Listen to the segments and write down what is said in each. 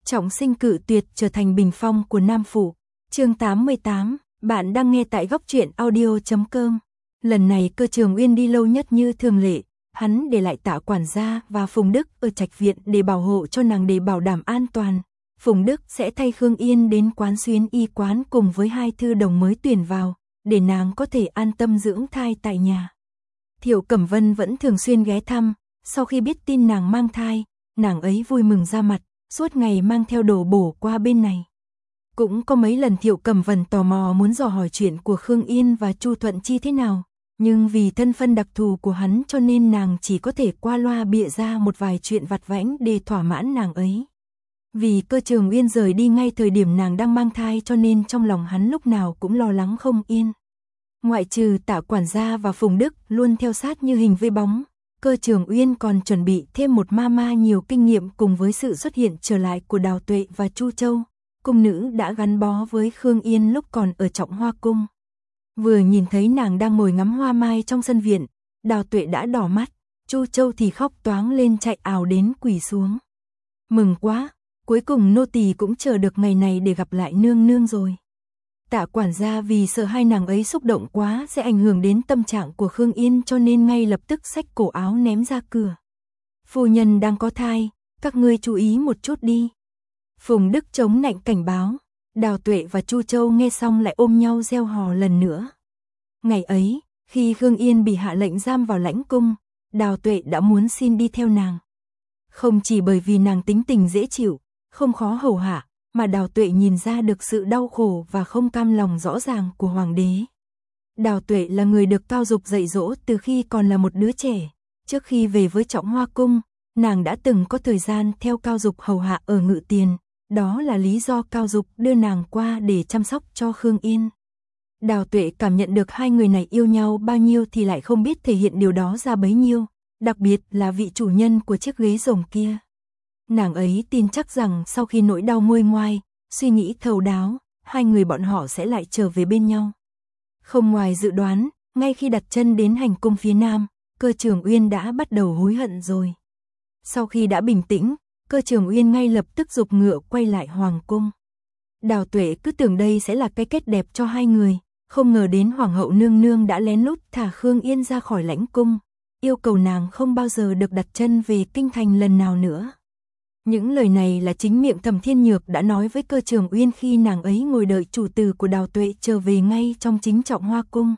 Trọng sinh cự tuyệt trở thành bình phong của Nam Phủ. Chương 88, bạn đang nghe tại góc truyện audio.com. Lần này Cơ Trường Uyên đi lâu nhất như thường lệ, hắn để lại Tạ quản gia và Phùng Đức ở trạch viện để bảo hộ cho nàng, để bảo đảm an toàn. Phùng Đức sẽ thay Khương Yên đến quán Xuyến Y quán cùng với 2 thư đồng mới tuyển vào, để nàng có thể an tâm dưỡng thai tại nhà. Thiệu Cẩm Vân vẫn thường xuyên ghé thăm, sau khi biết tin nàng mang thai, nàng ấy vui mừng ra mặt, suốt ngày mang theo đồ bổ qua bên này. Cũng có mấy lần Thiệu Cẩm Vân tò mò muốn dò hỏi chuyện của Khương Yên và Chu Thuận Chi thế nào, nhưng vì thân phận đặc thù của hắn cho nên nàng chỉ có thể qua loa bịa ra một vài chuyện vặt vãnh để thỏa mãn nàng ấy. Vì Cơ Trường Uyên rời đi ngay thời điểm nàng đang mang thai cho nên trong lòng hắn lúc nào cũng lo lắng không yên. Ngoại trừ Tạ quản gia và Phùng Đức luôn theo sát như hình với bóng, Cơ Trường Uyên còn chuẩn bị thêm một mama nhiều kinh nghiệm cùng với sự xuất hiện trở lại của Đào Tuệ và Chu Châu, cung nữ đã gắn bó với Khương Yên lúc còn ở Trọng Hoa cung. Vừa nhìn thấy nàng đang ngồi ngắm hoa mai trong sân viện, Đào Tuệ đã đỏ mắt, Chu Châu thì khóc toáng lên chạy ào đến quỳ xuống. Mừng quá, cuối cùng nô tỳ cũng chờ được ngày này để gặp lại nương nương rồi. Tạ quản gia vì sợ hai nàng ấy xúc động quá sẽ ảnh hưởng đến tâm trạng của Khương Yên cho nên ngay lập tức xách cổ áo ném ra cửa. Phu nhân đang có thai, các ngươi chú ý một chút đi. Phùng Đức chống nạnh cảnh báo. Đào Tuệ và Chu Châu nghe xong lại ôm nhau reo hò lần nữa. Ngày ấy, khi Khương Yên bị hạ lệnh giam vào lãnh cung, Đào Tuệ đã muốn xin đi theo nàng. Không chỉ bởi vì nàng tính tình dễ chịu, không khó hầu hạ, mà Đào Tuệ nhìn ra được sự đau khổ và không cam lòng rõ ràng của hoàng đế. Đào Tuệ là người được Cao Dục dạy dỗ từ khi còn là một đứa trẻ. Trước khi về với Trọng Hoa cung, nàng đã từng có thời gian theo Cao Dục hầu hạ ở Ngự Tiền. Đó là lý do Cao Dục đưa nàng qua để chăm sóc cho Khương Yên. Đào Tuệ cảm nhận được hai người này yêu nhau bao nhiêu thì lại không biết thể hiện điều đó ra bấy nhiêu, đặc biệt là vị chủ nhân của chiếc ghế rồng kia. Nàng ấy tin chắc rằng sau khi nỗi đau nguôi ngoai, suy nghĩ thấu đáo, hai người bọn họ sẽ lại trở về bên nhau. Không ngoài dự đoán, ngay khi đặt chân đến hành cung phía nam, Cơ Trường Uyên đã bắt đầu hối hận rồi. Sau khi đã bình tĩnh, Cơ Trường Uyên ngay lập tức giục ngựa quay lại hoàng cung. Đào Tuệ cứ tưởng đây sẽ là cái kết đẹp cho hai người, không ngờ đến hoàng hậu nương nương đã lén lút thả Khương Yên ra khỏi lãnh cung, yêu cầu nàng không bao giờ được đặt chân về kinh thành lần nào nữa. Những lời này là chính miệng Thẩm Thiên Nhược đã nói với Cơ Trường Uyên khi nàng ấy ngồi đợi chủ tử của Đào Tuệ trở về ngay trong chính Trọng Hoa cung.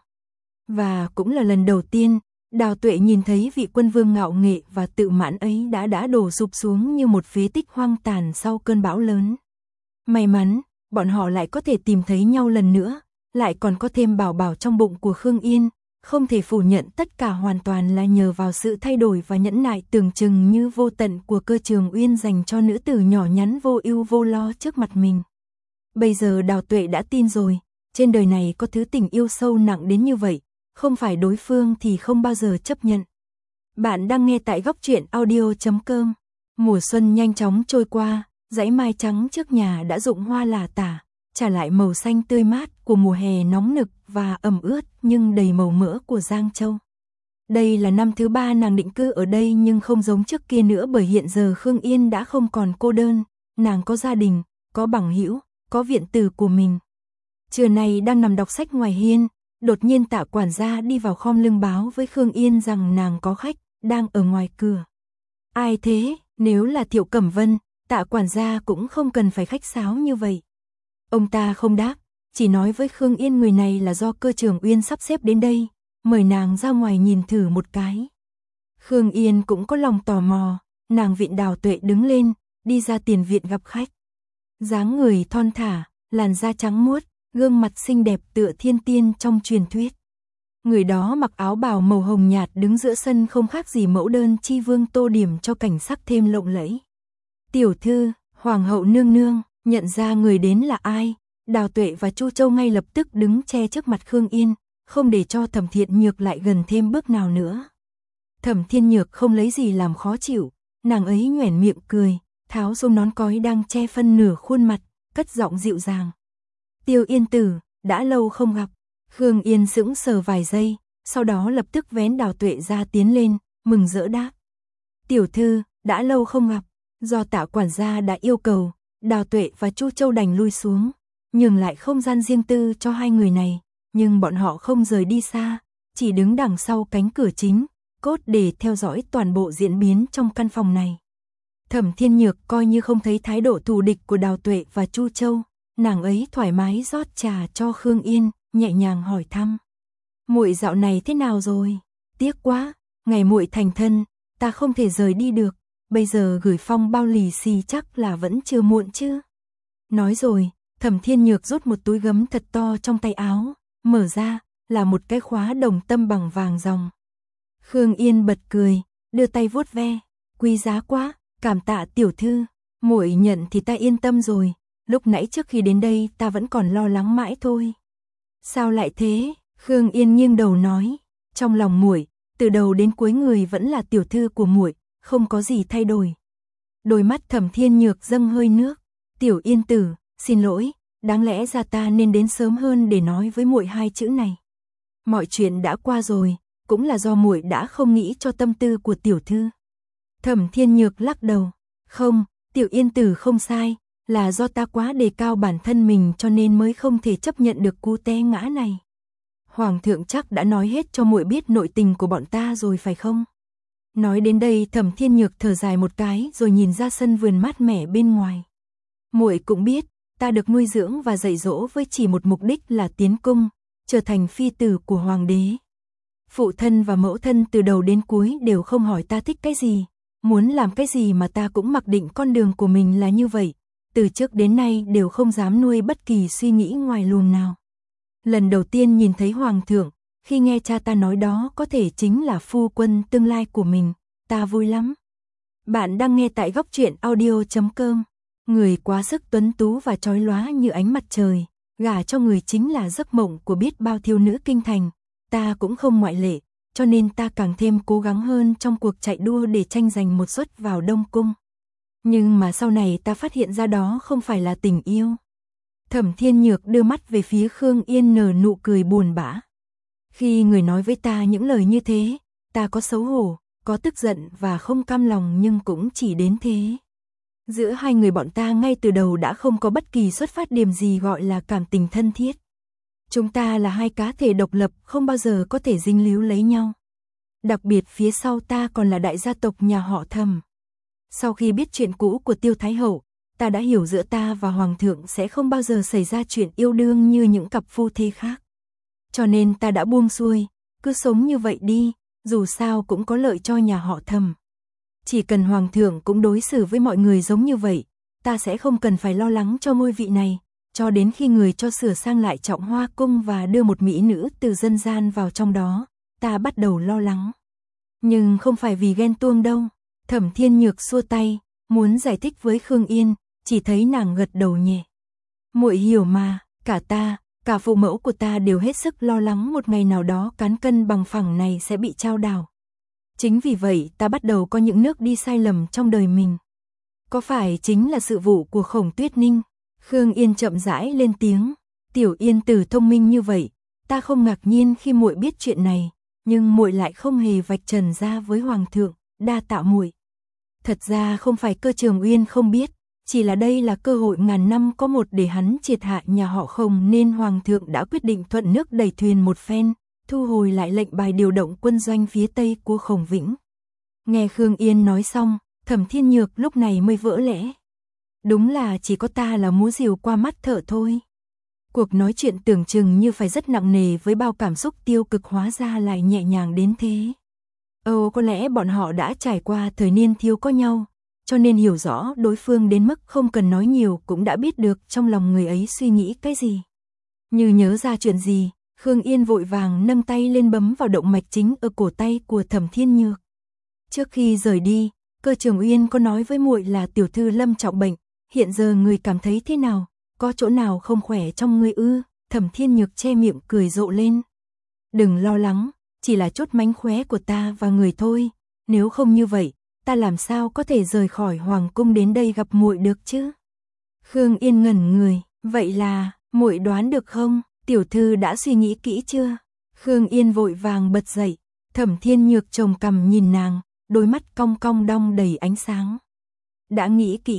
Và cũng là lần đầu tiên, Đào Tuệ nhìn thấy vị quân vương ngạo nghệ và tự mãn ấy đã đổ sụp xuống như một phế tích hoang tàn sau cơn bão lớn. May mắn, bọn họ lại có thể tìm thấy nhau lần nữa, lại còn có thêm bảo bảo trong bụng của Khương Yên, không thể phủ nhận tất cả hoàn toàn là nhờ vào sự thay đổi và nhẫn nại tưởng chừng như vô tận của Cơ Trường Uyên dành cho nữ tử nhỏ nhắn vô ưu vô lo trước mặt mình. Bây giờ Đào Tuệ đã tin rồi, trên đời này có thứ tình yêu sâu nặng đến như vậy, không phải đối phương thì không bao giờ chấp nhận. Bạn đang nghe tại góc truyện audio.com. Mùa xuân nhanh chóng trôi qua, dãy mai trắng trước nhà đã rụng hoa lả tả, trả lại màu xanh tươi mát của mùa hè nóng nực và ẩm ướt nhưng đầy màu mỡ của Giang Châu. Đây là năm thứ 3 nàng định cư ở đây nhưng không giống trước kia nữa, bởi hiện giờ Khương Yên đã không còn cô đơn, nàng có gia đình, có bằng hữu, có viện tử của mình. Trưa nay đang nằm đọc sách ngoài hiên, đột nhiên Tạ quản gia đi vào khom lưng báo với Khương Yên rằng nàng có khách, đang ở ngoài cửa. Ai thế? Nếu là Thiệu Cẩm Vân, Tạ quản gia cũng không cần phải khách sáo như vậy. Ông ta không đáp, chỉ nói với Khương Yên người này là do Cơ Trường Uyên sắp xếp đến đây, mời nàng ra ngoài nhìn thử một cái. Khương Yên cũng có lòng tò mò, nàng viện Đào Tuệ đứng lên, đi ra tiền viện gặp khách. Dáng người thon thả, làn da trắng muốt, gương mặt xinh đẹp tựa thiên tiên trong truyền thuyết. Người đó mặc áo bào màu hồng nhạt đứng giữa sân không khác gì mẫu đơn chi vương tô điểm cho cảnh sắc thêm lộng lẫy. Tiểu thư, hoàng hậu nương nương. Nhận ra người đến là ai, Đào Tuệ và Chu Châu ngay lập tức đứng che trước mặt Khương Yên, không để cho Thẩm Thiên Nhược lại gần thêm bước nào nữa. Thẩm Thiên Nhược không lấy gì làm khó chịu, nàng ấy nhoẻn miệng cười, tháo xuống nón cói đang che phân nửa khuôn mặt, cất giọng dịu dàng. Tiêu Yên tử, đã lâu không gặp. Khương Yên sững sờ vài giây, sau đó lập tức vén Đào Tuệ ra tiến lên, mừng rỡ đáp. Tiểu thư, đã lâu không gặp, do Tạ quản gia đã yêu cầu, Đào Tuệ và Chu Châu đành lui xuống, nhường lại không gian riêng tư cho hai người này, nhưng bọn họ không rời đi xa, chỉ đứng đằng sau cánh cửa chính, cốt để theo dõi toàn bộ diễn biến trong căn phòng này. Thẩm Thiên Nhược coi như không thấy thái độ thù địch của Đào Tuệ và Chu Châu, nàng ấy thoải mái rót trà cho Khương Yên, nhẹ nhàng hỏi thăm. Muội dạo này thế nào rồi? Tiếc quá, ngày muội thành thân, ta không thể rời đi được, bây giờ gửi phong bao lì xì chắc là vẫn chưa muộn chứ. Nói rồi, Thẩm Thiên Nhược rút một túi gấm thật to trong tay áo, mở ra, là một cái khóa đồng tâm bằng vàng ròng. Khương Yên bật cười, đưa tay vuốt ve, quý giá quá, cảm tạ tiểu thư, muội nhận thì ta yên tâm rồi, lúc nãy trước khi đến đây ta vẫn còn lo lắng mãi thôi. Sao lại thế? Khương Yên nghiêng đầu nói, trong lòng muội, từ đầu đến cuối người vẫn là tiểu thư của muội, không có gì thay đổi. Đôi mắt Thẩm Thiên Nhược dâng hơi nước, tiểu Yên tử, xin lỗi, đáng lẽ ra ta nên đến sớm hơn để nói với muội hai chữ này. Mọi chuyện đã qua rồi, cũng là do muội đã không nghĩ cho tâm tư của tiểu thư. Thẩm Thiên Nhược lắc đầu, không, tiểu Yên tử không sai, là do ta quá đề cao bản thân mình cho nên mới không thể chấp nhận được cú té ngã này. Hoàng thượng chắc đã nói hết cho muội biết nội tình của bọn ta rồi phải không? Nói đến đây Thẩm Thiên Nhược thở dài một cái rồi nhìn ra sân vườn mát mẻ bên ngoài. Muội cũng biết, ta được nuôi dưỡng và dạy dỗ với chỉ một mục đích là tiến cung, trở thành phi tử của hoàng đế. Phụ thân và mẫu thân từ đầu đến cuối đều không hỏi ta thích cái gì, muốn làm cái gì mà ta cũng mặc định con đường của mình là như vậy, từ trước đến nay đều không dám nuôi bất kỳ suy nghĩ ngoài luồng nào. Lần đầu tiên nhìn thấy hoàng thượng, khi nghe cha ta nói đó có thể chính là phu quân tương lai của mình, ta vui lắm. Bạn đang nghe tại góc truyện audio.com. Người quá sức tuấn tú và chói lóa như ánh mặt trời, gả cho người chính là giấc mộng của biết bao thiếu nữ kinh thành, ta cũng không ngoại lệ, cho nên ta càng thêm cố gắng hơn trong cuộc chạy đua để tranh giành một suất vào Đông Cung. Nhưng mà sau này ta phát hiện ra đó không phải là tình yêu. Thẩm Thiên Nhược đưa mắt về phía Khương Yên nở nụ cười buồn bã. Khi người nói với ta những lời như thế, ta có xấu hổ, có tức giận và không cam lòng nhưng cũng chỉ đến thế. Giữa hai người bọn ta ngay từ đầu đã không có bất kỳ xuất phát điểm gì gọi là cảm tình thân thiết. Chúng ta là hai cá thể độc lập không bao giờ có thể dính líu lấy nhau. Đặc biệt phía sau ta còn là đại gia tộc nhà họ Thẩm. Sau khi biết chuyện cũ của Tiêu Thái Hậu, ta đã hiểu giữa ta và Hoàng thượng sẽ không bao giờ xảy ra chuyện yêu đương như những cặp phu thê khác. Cho nên ta đã buông xuôi, cứ sống như vậy đi, dù sao cũng có lợi cho nhà họ Thẩm. Chỉ cần Hoàng thượng cũng đối xử với mọi người giống như vậy, ta sẽ không cần phải lo lắng cho ngôi vị này, cho đến khi người cho sửa sang lại Trọng Hoa Cung và đưa một mỹ nữ từ dân gian vào trong đó, ta bắt đầu lo lắng. Nhưng không phải vì ghen tuông đâu. Thẩm Thiên Nhược xua tay, muốn giải thích với Khương Yên, chỉ thấy nàng gật đầu nhẹ. Muội hiểu mà, cả ta, cả phụ mẫu của ta đều hết sức lo lắng một ngày nào đó cán cân bằng phẳng này sẽ bị chao đảo. Chính vì vậy ta bắt đầu có những nước đi sai lầm trong đời mình. Có phải chính là sự vụ của Khổng Tuyết Ninh? Khương Yên chậm rãi lên tiếng, tiểu Yên tử thông minh như vậy, ta không ngạc nhiên khi muội biết chuyện này, nhưng muội lại không hề vạch trần ra với Hoàng thượng, đa tạ muội. Thật ra không phải Cơ Trường Uyên không biết, chỉ là đây là cơ hội ngàn năm có một để hắn triệt hạ nhà họ Khổng nên Hoàng thượng đã quyết định thuận nước đẩy thuyền một phen, thu hồi lại lệnh bài điều động quân doanh phía tây của Khổng Vĩnh. Nghe Khương Yên nói xong, Thẩm Thiên Nhược lúc này mới vỡ lẽ. Đúng là chỉ có ta là múa rìu qua mắt thợ thôi. Cuộc nói chuyện tưởng chừng như phải rất nặng nề với bao cảm xúc tiêu cực hóa ra lại nhẹ nhàng đến thế. Có lẽ bọn họ đã trải qua thời niên thiếu có nhau, cho nên hiểu rõ đối phương đến mức không cần nói nhiều cũng đã biết được trong lòng người ấy suy nghĩ cái gì. Như nhớ ra chuyện gì, Khương Yên vội vàng nâng tay lên bấm vào động mạch chính ở cổ tay của Thẩm Thiên Nhược. Trước khi rời đi, Cơ Trường Uyên có nói với muội là tiểu thư lâm trọng bệnh, hiện giờ người cảm thấy thế nào, có chỗ nào không khỏe trong người ư? Thẩm Thiên Nhược che miệng cười rộ lên. Đừng lo lắng, chỉ là chút mánh khóe của ta và người thôi, nếu không như vậy, ta làm sao có thể rời khỏi hoàng cung đến đây gặp muội được chứ? Khương Yên ngẩn người, vậy là, muội đoán được không, tiểu thư đã suy nghĩ kỹ chưa? Khương Yên vội vàng bật dậy, Thẩm Thiên Nhược chồng cằm nhìn nàng, đôi mắt cong cong đong đầy ánh sáng. Đã nghĩ kỹ,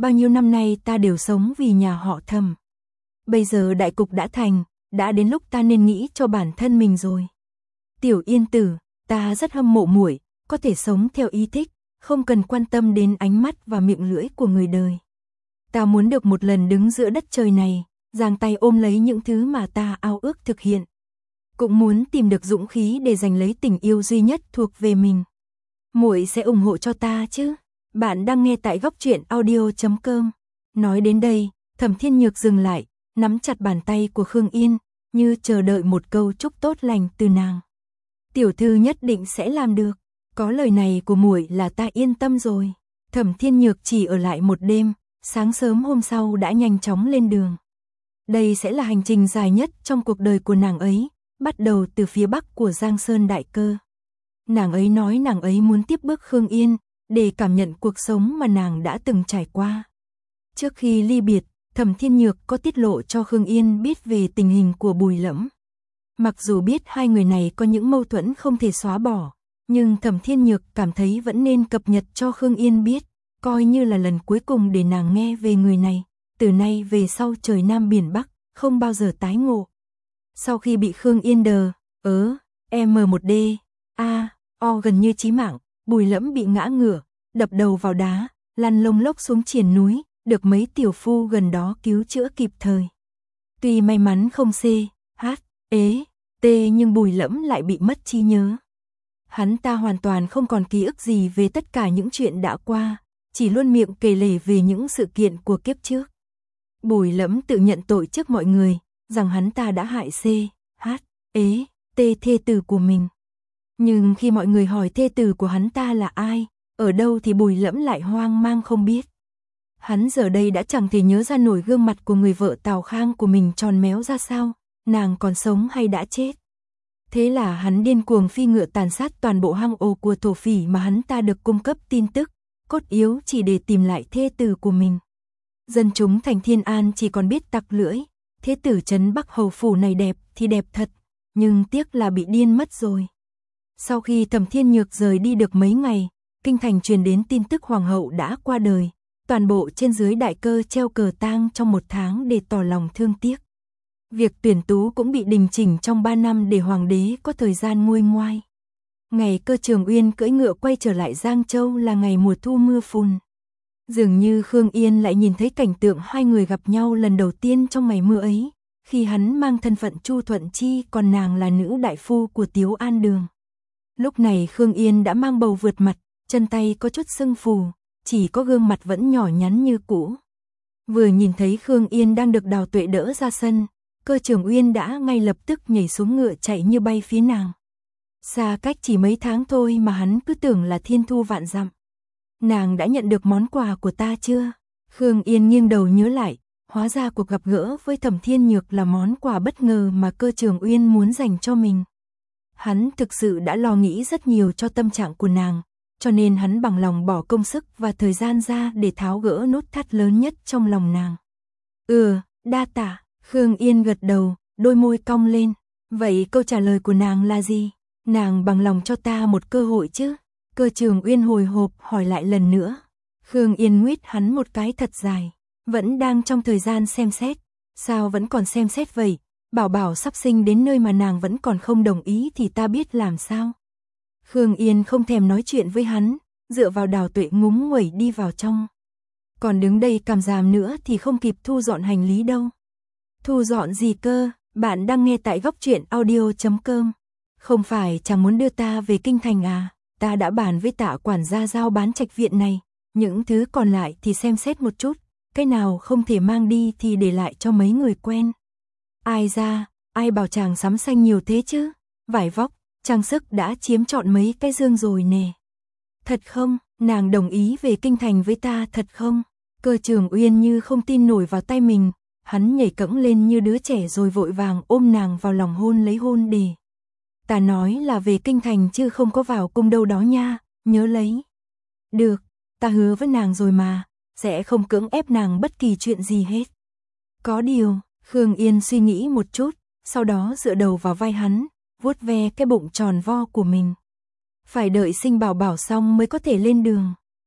bao nhiêu năm nay ta đều sống vì nhà họ Thẩm. Bây giờ đại cục đã thành, đã đến lúc ta nên nghĩ cho bản thân mình rồi. Tiểu Yên tử, ta rất hâm mộ muội, có thể sống theo ý thích, không cần quan tâm đến ánh mắt và miệng lưỡi của người đời. Ta muốn được một lần đứng giữa đất trời này, giang tay ôm lấy những thứ mà ta ao ước thực hiện. Cũng muốn tìm được dũng khí để giành lấy tình yêu duy nhất thuộc về mình. Muội sẽ ủng hộ cho ta chứ? Bạn đang nghe tại góc truyện audio.com. Nói đến đây, Thẩm Thiên Nhược dừng lại, nắm chặt bàn tay của Khương Yên, như chờ đợi một câu chúc tốt lành từ nàng. Tiểu thư nhất định sẽ làm được, có lời này của muội là ta yên tâm rồi. Thẩm Thiên Nhược chỉ ở lại một đêm, sáng sớm hôm sau đã nhanh chóng lên đường. Đây sẽ là hành trình dài nhất trong cuộc đời của nàng ấy, bắt đầu từ phía bắc của Giang Sơn Đại Cơ. Nàng ấy nói nàng ấy muốn tiếp bước Khương Yên, để cảm nhận cuộc sống mà nàng đã từng trải qua. Trước khi ly biệt, Thẩm Thiên Nhược có tiết lộ cho Khương Yên biết về tình hình của Bùi Lẫm. Mặc dù biết hai người này có những mâu thuẫn không thể xóa bỏ, nhưng Thẩm Thiên Nhược cảm thấy vẫn nên cập nhật cho Khương Yên biết, coi như là lần cuối cùng để nàng nghe về người này. Từ nay về sau trời Nam biển Bắc, không bao giờ tái ngộ. Sau khi bị Khương Yên M1D, O gần như chí mạng, Bùi Lẫm bị ngã ngửa, đập đầu vào đá, lăn lông lốc xuống triền núi, được mấy tiểu phu gần đó cứu chữa kịp thời. Tuy may mắn không T nhưng Bùi Lẫm lại bị mất trí nhớ. Hắn ta hoàn toàn không còn ký ức gì về tất cả những chuyện đã qua, chỉ luôn miệng kể lể về những sự kiện của kiếp trước. Bùi Lẫm tự nhận tội trước mọi người, rằng hắn ta đã hại thê tử của mình. Nhưng khi mọi người hỏi thê tử của hắn ta là ai, ở đâu thì Bùi Lẫm lại hoang mang không biết. Hắn giờ đây đã chẳng thể nhớ ra nổi gương mặt của người vợ Tào Khang của mình tròn méo ra sao, nàng còn sống hay đã chết. Thế là hắn điên cuồng phi ngựa tàn sát toàn bộ hang ổ của thổ phỉ mà hắn ta được cung cấp tin tức, cốt yếu chỉ để tìm lại thê tử của mình. Dân chúng thành Thiên An chỉ còn biết tặc lưỡi, thế tử trấn Bắc Hầu phủ này đẹp thì đẹp thật, nhưng tiếc là bị điên mất rồi. Sau khi Thẩm Thiên Nhược rời đi được mấy ngày, kinh thành truyền đến tin tức hoàng hậu đã qua đời, toàn bộ trên dưới Đại Cơ treo cờ tang trong 1 tháng để tỏ lòng thương tiếc. Việc tuyển tú cũng bị đình chỉnh trong 3 năm để hoàng đế có thời gian nguôi ngoai. Ngày Cơ Trường Uyên cưỡi ngựa quay trở lại Giang Châu là ngày mùa thu mưa phùn. Dường như Khương Yên lại nhìn thấy cảnh tượng hai người gặp nhau lần đầu tiên trong ngày mưa ấy, khi hắn mang thân phận Chu Thuận Chi còn nàng là nữ đại phu của Tiếu An Đường. Lúc này Khương Yên đã mang bầu vượt mặt, chân tay có chút sưng phù, chỉ có gương mặt vẫn nhỏ nhắn như cũ. Vừa nhìn thấy Khương Yên đang được Đào Tuệ đỡ ra sân, Cơ Trường Uyên đã ngay lập tức nhảy xuống ngựa chạy như bay phía nàng. Xa cách chỉ mấy tháng thôi mà hắn cứ tưởng là thiên thu vạn dặm. Nàng đã nhận được món quà của ta chưa? Khương Yên nghiêng đầu nhớ lại, hóa ra cuộc gặp gỡ với Thẩm Thiên Nhược là món quà bất ngờ mà Cơ Trường Uyên muốn dành cho mình. Hắn thực sự đã lo nghĩ rất nhiều cho tâm trạng của nàng, cho nên hắn bằng lòng bỏ công sức và thời gian ra để tháo gỡ nút thắt lớn nhất trong lòng nàng. Đa tạ. Khương Yên gật đầu, đôi môi cong lên. Vậy câu trả lời của nàng là gì? Nàng bằng lòng cho ta một cơ hội chứ? Cơ Trường Uyên hồi hộp hỏi lại lần nữa. Khương Yên nguyết hắn một cái thật dài. Vẫn đang trong thời gian xem xét. Sao vẫn còn xem xét vậy? Bảo Bảo sắp sinh đến nơi mà nàng vẫn còn không đồng ý thì ta biết làm sao? Khương Yên không thèm nói chuyện với hắn, dựa vào Đào Tuệ ngúng nguẩy đi vào trong. Còn đứng đây cằm ràm nữa thì không kịp thu dọn hành lý đâu. Thu dọn gì cơ? Bạn đang nghe tại góc truyện audio.com. Không phải chẳng muốn đưa ta về kinh thành à? Ta đã bàn với Tạ quản gia giao bán trạch viện này, những thứ còn lại thì xem xét một chút, cái nào không thể mang đi thì để lại cho mấy người quen. Ai ra, ai bảo chàng sắm xanh nhiều thế chứ? Vải vóc, trang sức đã chiếm trọn mấy cái dương rồi nè. Thật không? Nàng đồng ý về kinh thành với ta thật không? Cơ Trường Uyên như không tin nổi vào tay mình, hắn nhảy cẫng lên như đứa trẻ rồi vội vàng ôm nàng vào lòng hôn lấy hôn đề. Ta nói là về kinh thành chứ không có vào cung đâu đó nha, nhớ lấy. Được, ta hứa với nàng rồi mà, sẽ không cưỡng ép nàng bất kỳ chuyện gì hết. Có điều, Khương Yên suy nghĩ một chút, sau đó dựa đầu vào vai hắn, vuốt ve cái bụng tròn vo của mình. Phải đợi sinh Bảo Bảo xong mới có thể lên đường.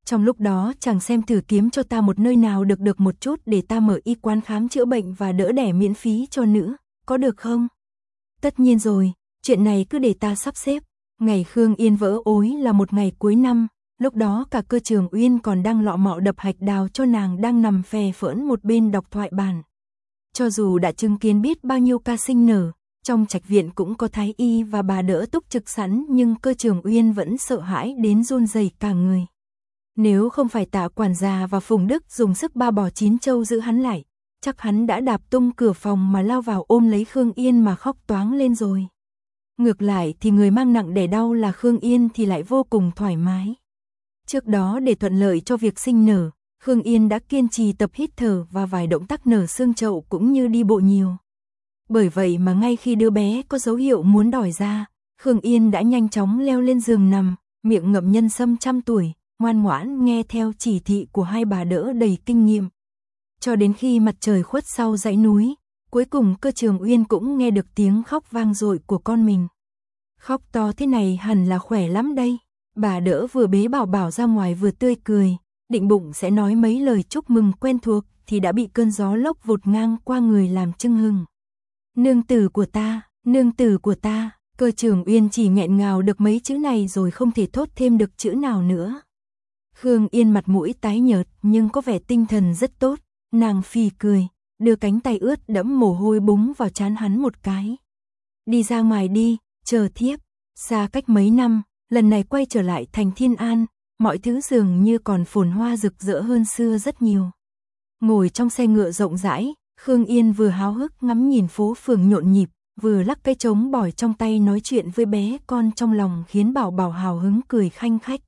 Trong lúc đó chàng xem thử kiếm cho ta một nơi nào được một chút để ta mở y quán khám chữa bệnh và đỡ đẻ miễn phí cho nữ, có được không? Tất nhiên rồi, chuyện này cứ để ta sắp xếp. Ngày Khương Yên vỡ ối là một ngày cuối năm, lúc đó cả Cơ Trường Uyên còn đang lọ mọ đập hạch đào cho nàng đang nằm phè phỡn một bên đọc thoại bản. Cho dù đã chứng kiến biết bao nhiêu ca sinh nở, trong trạch viện cũng có thái y và bà đỡ túc trực sẵn, nhưng Cơ Trường Uyên vẫn sợ hãi đến run rẩy cả người. Nếu không phải Tạ quản gia và Phùng Đức dùng sức ba bỏ chín châu giữ hắn lại, chắc hắn đã đạp tung cửa phòng mà lao vào ôm lấy Khương Yên mà khóc toáng lên rồi. Ngược lại thì người mang nặng đẻ đau là Khương Yên thì lại vô cùng thoải mái. Trước đó để thuận lợi cho việc sinh nở, Khương Yên đã kiên trì tập hít thở và vài động tác nở xương chậu cũng như đi bộ nhiều. Bởi vậy mà ngay khi đứa bé có dấu hiệu muốn đòi ra, Khương Yên đã nhanh chóng leo lên giường nằm, miệng ngậm nhân sâm 100 tuổi, ngoan ngoãn nghe theo chỉ thị của hai bà đỡ đầy kinh nghiệm. Cho đến khi mặt trời khuất sau dãy núi, cuối cùng Cơ Trường Uyên cũng nghe được tiếng khóc vang dội của con mình. Khóc to thế này hẳn là khỏe lắm đây. Bà đỡ vừa bế Bảo Bảo ra ngoài vừa tươi cười, định bụng sẽ nói mấy lời chúc mừng quen thuộc thì đã bị cơn gió lốc vụt ngang qua người làm chưng hừng. Nương tử của ta, nương tử của ta. Cơ Trường Uyên chỉ nghẹn ngào được mấy chữ này rồi không thể thốt thêm được chữ nào nữa. Khương Yên mặt mũi tái nhợt nhưng có vẻ tinh thần rất tốt, nàng phì cười, đưa cánh tay ướt đẫm mồ hôi búng vào trán hắn một cái. Đi ra ngoài đi, chờ thiếp. Xa cách mấy năm, lần này quay trở lại thành Thiên An, mọi thứ dường như còn phồn hoa rực rỡ hơn xưa rất nhiều. Ngồi trong xe ngựa rộng rãi, Khương Yên vừa háo hức ngắm nhìn phố phường nhộn nhịp, vừa lắc cây trống bỏi trong tay nói chuyện với bé con trong lòng, khiến Bảo Bảo hào hứng cười khanh khách.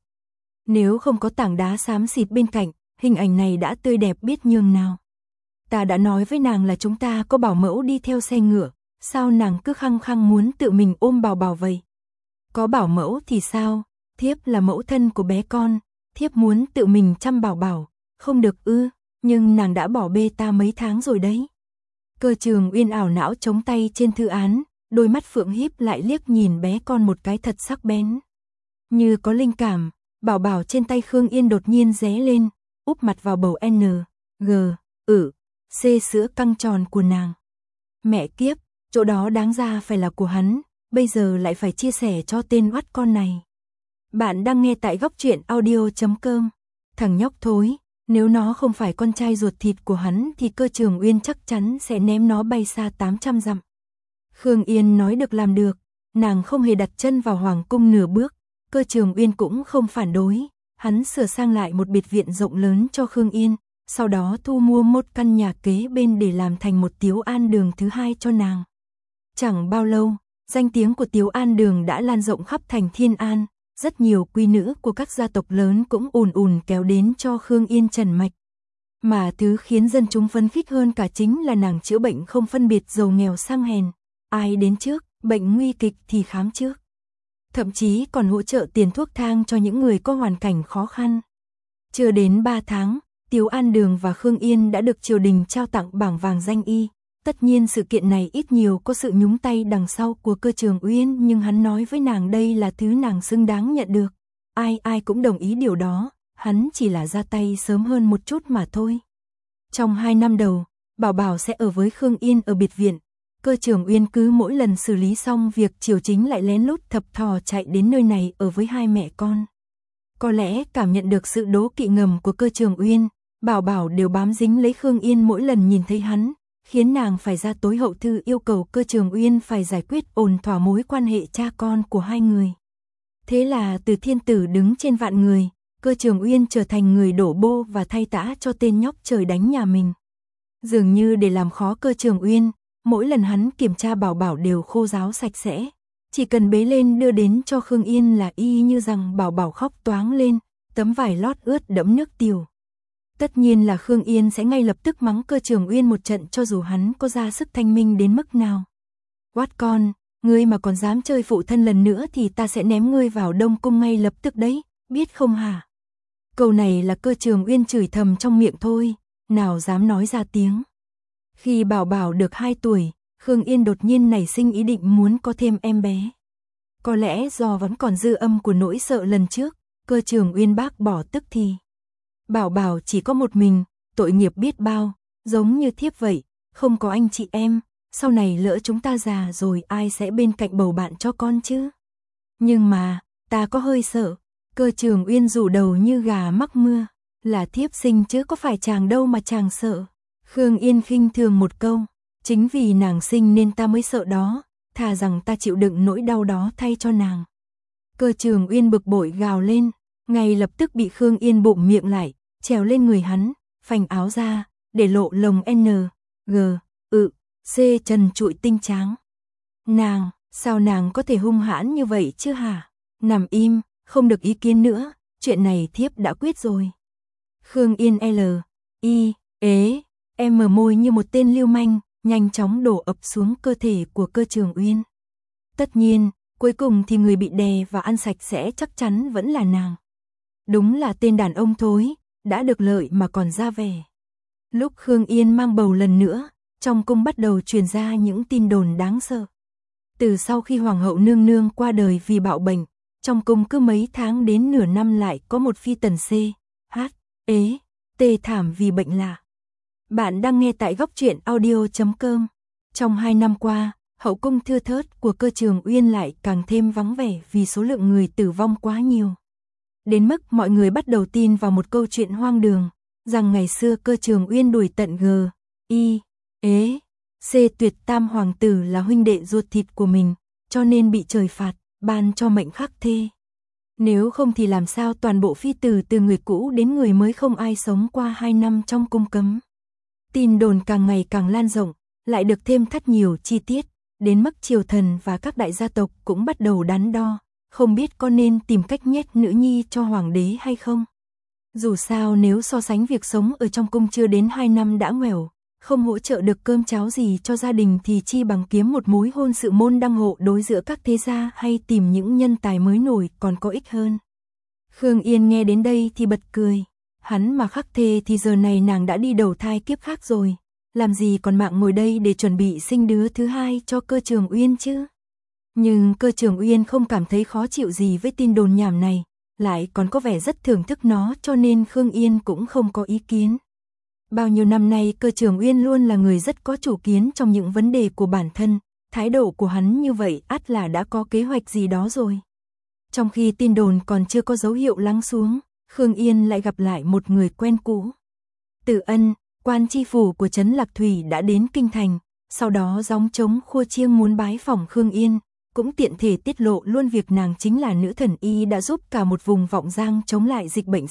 Nếu không có tảng đá xám xịt bên cạnh, hình ảnh này đã tươi đẹp biết nhường nào. Ta đã nói với nàng là chúng ta có bảo mẫu đi theo xe ngựa, sao nàng cứ khăng khăng muốn tự mình ôm Bảo Bảo vậy? Có bảo mẫu thì sao, thiếp là mẫu thân của bé con, thiếp muốn tự mình chăm Bảo Bảo, không được ư, nhưng nàng đã bỏ bê ta mấy tháng rồi đấy. Cơ Trường Uyên ảo não chống tay trên thư án, đôi mắt phượng híp lại liếc nhìn bé con một cái thật sắc bén. Như có linh cảm, Bảo Bảo trên tay Khương Yên đột nhiên ré lên, úp mặt vào bầu N, G, C sữa căng tròn của nàng. Mẹ kiếp, chỗ đó đáng ra phải là của hắn, bây giờ lại phải chia sẻ cho tên oắt con này. Bạn đang nghe tại góc truyện audio.com. Thằng nhóc thối, nếu nó không phải con trai ruột thịt của hắn thì Cơ Trường Uyên chắc chắn sẽ ném nó bay xa 800 dặm. Khương Yên nói được làm được, nàng không hề đặt chân vào hoàng cung nửa bước, Cơ Trường Uyên cũng không phản đối, hắn sửa sang lại một biệt viện rộng lớn cho Khương Yên, sau đó thu mua một căn nhà kế bên để làm thành một Tiếu An Đường thứ hai cho nàng. Chẳng bao lâu, danh tiếng của Tiếu An Đường đã lan rộng khắp thành Thiên An, rất nhiều quý nữ của các gia tộc lớn cũng ùn ùn kéo đến cho Khương Yên trần mạch. Mà thứ khiến dân chúng phấn khích hơn cả chính là nàng chữa bệnh không phân biệt giàu nghèo sang hèn, ai đến trước, bệnh nguy kịch thì khám trước. Thậm chí còn hỗ trợ tiền thuốc thang cho những người có hoàn cảnh khó khăn. Chưa đến 3 tháng, Tiếu An Đường và Khương Yên đã được triều đình trao tặng bảng vàng danh y. Tất nhiên sự kiện này ít nhiều có sự nhúng tay đằng sau của Cơ Trường Uyên, nhưng hắn nói với nàng đây là thứ nàng xứng đáng nhận được. Ai cũng đồng ý điều đó, hắn chỉ là ra tay sớm hơn một chút mà thôi. Trong 2 năm đầu, Bảo Bảo sẽ ở với Khương Yên ở biệt viện. Cơ Trường Uyên cứ mỗi lần xử lý xong việc triều chính lại lén lút thập thò chạy đến nơi này ở với hai mẹ con. Có lẽ cảm nhận được sự đố kỵ ngầm của Cơ Trường Uyên, Bảo Bảo đều bám dính lấy Khương Yên mỗi lần nhìn thấy hắn, khiến nàng phải ra tối hậu thư yêu cầu Cơ Trường Uyên phải giải quyết ổn thỏa mối quan hệ cha con của hai người. Thế là từ thiên tử đứng trên vạn người, Cơ Trường Uyên trở thành người đổ bô và thay tã cho tên nhóc trời đánh nhà mình. Dường như để làm khó Cơ Trường Uyên, mỗi lần hắn kiểm tra Bảo Bảo đều khô ráo sạch sẽ, chỉ cần bế lên đưa đến cho Khương Yên là y như rằng Bảo Bảo khóc toáng lên, tấm vải lót ướt đẫm nước tiểu. Tất nhiên là Khương Yên sẽ ngay lập tức mắng Cơ Trường Uyên một trận cho dù hắn có ra sức thanh minh đến mức nào. Quát con, ngươi mà còn dám chơi phụ thân lần nữa thì ta sẽ ném ngươi vào Đông Cung ngay lập tức đấy, biết không hả? Câu này là Cơ Trường Uyên chửi thầm trong miệng thôi, nào dám nói ra tiếng. Khi Bảo Bảo được 2 tuổi, Khương Yên đột nhiên nảy sinh ý định muốn có thêm em bé. Có lẽ do vẫn còn dư âm của nỗi sợ lần trước, Cơ Trường Uyên bác bỏ tức thì. Bảo Bảo chỉ có một mình, tội nghiệp biết bao, giống như thiếp vậy, không có anh chị em, sau này lỡ chúng ta già rồi ai sẽ bên cạnh bầu bạn cho con chứ? Nhưng mà, ta có hơi sợ. Cơ Trường Uyên rủ đầu như gà mắc mưa, là thiếp sinh chứ có phải chàng đâu mà chàng sợ. Khương Yên khinh thường một câu, chính vì nàng sinh nên ta mới sợ đó, thà rằng ta chịu đựng nỗi đau đó thay cho nàng. Cơ Trường Uyên bực bội gào lên, ngay lập tức bị Khương Yên bụng miệng lại, trèo lên người hắn, phành áo ra, để lộ lồng N, G, C trần trụi tinh trắng. Nàng, sao nàng có thể hung hãn như vậy chứ hả? Nằm im, không được ý kiến nữa, chuyện này thiếp đã quyết rồi. Khương Yên M môi như một tên lưu manh, nhanh chóng đổ ập xuống cơ thể của Cơ Trường Uyên. Tất nhiên, cuối cùng thì người bị đè và ăn sạch sẽ chắc chắn vẫn là nàng. Đúng là tên đàn ông thối, đã được lợi mà còn ra vẻ. Lúc Khương Yên mang bầu lần nữa, trong cung bắt đầu truyền ra những tin đồn đáng sợ. Từ sau khi Hoàng hậu nương nương qua đời vì bạo bệnh, trong cung cứ mấy tháng đến nửa năm lại có một phi tần tê thảm vì bệnh lạ. Bạn đang nghe tại góc truyện audio.com. Trong 2 năm qua, hậu cung thưa thớt của Cơ Trường Uyên lại càng thêm vắng vẻ vì số lượng người tử vong quá nhiều. Đến mức mọi người bắt đầu tin vào một câu chuyện hoang đường, rằng ngày xưa Cơ Trường Uyên đuổi tận C tuyệt tam hoàng tử là huynh đệ ruột thịt của mình, cho nên bị trời phạt, ban cho mệnh khắc thê. Nếu không thì làm sao toàn bộ phi tử từ người cũ đến người mới không ai sống qua 2 năm trong cung cấm. Tin đồn càng ngày càng lan rộng, lại được thêm thắt nhiều chi tiết, đến mức triều thần và các đại gia tộc cũng bắt đầu đắn đo, không biết có nên tìm cách nhét nữ nhi cho hoàng đế hay không. Dù sao nếu so sánh việc sống ở trong cung chưa đến 2 năm đã nghèo, không hỗ trợ được cơm cháo gì cho gia đình thì chi bằng kiếm một mối hôn sự môn đăng hộ đối giữa các thế gia hay tìm những nhân tài mới nổi còn có ích hơn. Khương Yên nghe đến đây thì bật cười, hắn mà khắc thê thì giờ này nàng đã đi đầu thai kiếp khác rồi, làm gì còn mạng ngồi đây để chuẩn bị sinh đứa thứ hai cho Cơ Trường Uyên chứ. Nhưng Cơ Trường Uyên không cảm thấy khó chịu gì với tin đồn nhảm này, lại còn có vẻ rất thưởng thức nó cho nên Khương Yên cũng không có ý kiến. Bao nhiêu năm nay Cơ Trường Uyên luôn là người rất có chủ kiến trong những vấn đề của bản thân, thái độ của hắn như vậy ắt là đã có kế hoạch gì đó rồi. Trong khi tin đồn còn chưa có dấu hiệu lắng xuống, Khương Yên lại gặp lại một người quen cũ. Từ Ân, quan tri phủ của trấn Lạc Thủy đã đến kinh thành, sau đó gióng trống khua chiêng muốn bái phỏng Khương Yên, cũng tiện thể tiết lộ luôn việc nàng chính là nữ thần y đã giúp cả một vùng Vọng Giang chống lại dịch bệnh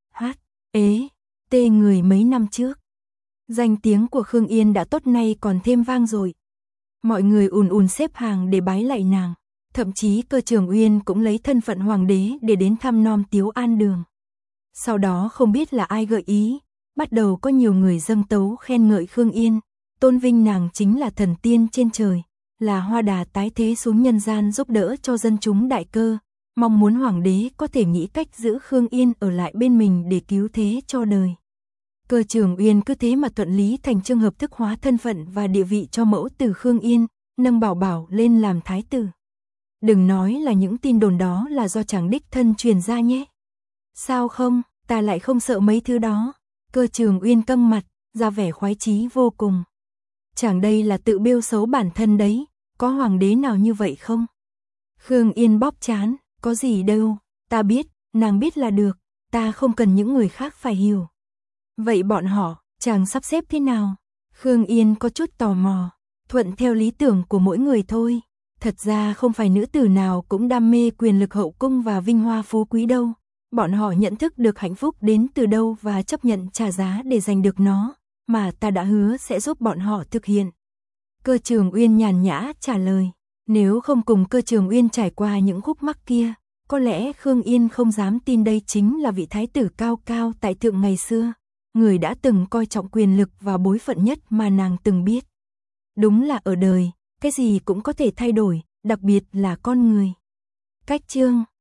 người mấy năm trước. Danh tiếng của Khương Yên đã tốt nay còn thêm vang rồi. Mọi người ùn xếp hàng để bái lạy nàng, thậm chí Cơ Trường Uyên cũng lấy thân phận hoàng đế để đến thăm nom Tiếu An Đường. Sau đó không biết là ai gợi ý, bắt đầu có nhiều người dâng tấu khen ngợi Khương Yên, tôn vinh nàng chính là thần tiên trên trời, là hoa đà tái thế xuống nhân gian giúp đỡ cho dân chúng đại cơ, mong muốn hoàng đế có thể nghĩ cách giữ Khương Yên ở lại bên mình để cứu thế cho đời. Cơ Trường Uyên cứ thế mà thuận lý thành chương hợp thức hóa thân phận và địa vị cho mẫu tử Khương Yên, nâng Bảo Bảo lên làm thái tử. Đừng nói là những tin đồn đó là do chàng đích thân truyền ra nhé. Sao không, ta lại không sợ mấy thứ đó. Cơ Trường Uyên căng mặt, ra vẻ khoái chí vô cùng. Chàng đây là tự bêu xấu bản thân đấy, có hoàng đế nào như vậy không? Khương Yên bóp trán, có gì đâu, ta biết, nàng biết là được, ta không cần những người khác phải hiểu. Vậy bọn họ, chàng sắp xếp thế nào? Khương Yên có chút tò mò, thuận theo lý tưởng của mỗi người thôi. Thật ra không phải nữ tử nào cũng đam mê quyền lực hậu cung và vinh hoa phú quý đâu. Bọn họ nhận thức được hạnh phúc đến từ đâu và chấp nhận trả giá để giành được nó, mà ta đã hứa sẽ giúp bọn họ thực hiện. Cơ Trường Uyên nhàn nhã trả lời, nếu không cùng Cơ Trường Uyên trải qua những khúc mắc kia, có lẽ Khương Yên không dám tin đây chính là vị thái tử cao cao tại thượng ngày xưa, người đã từng coi trọng quyền lực và bối phận nhất mà nàng từng biết. Đúng là ở đời, cái gì cũng có thể thay đổi, đặc biệt là con người. Cách chương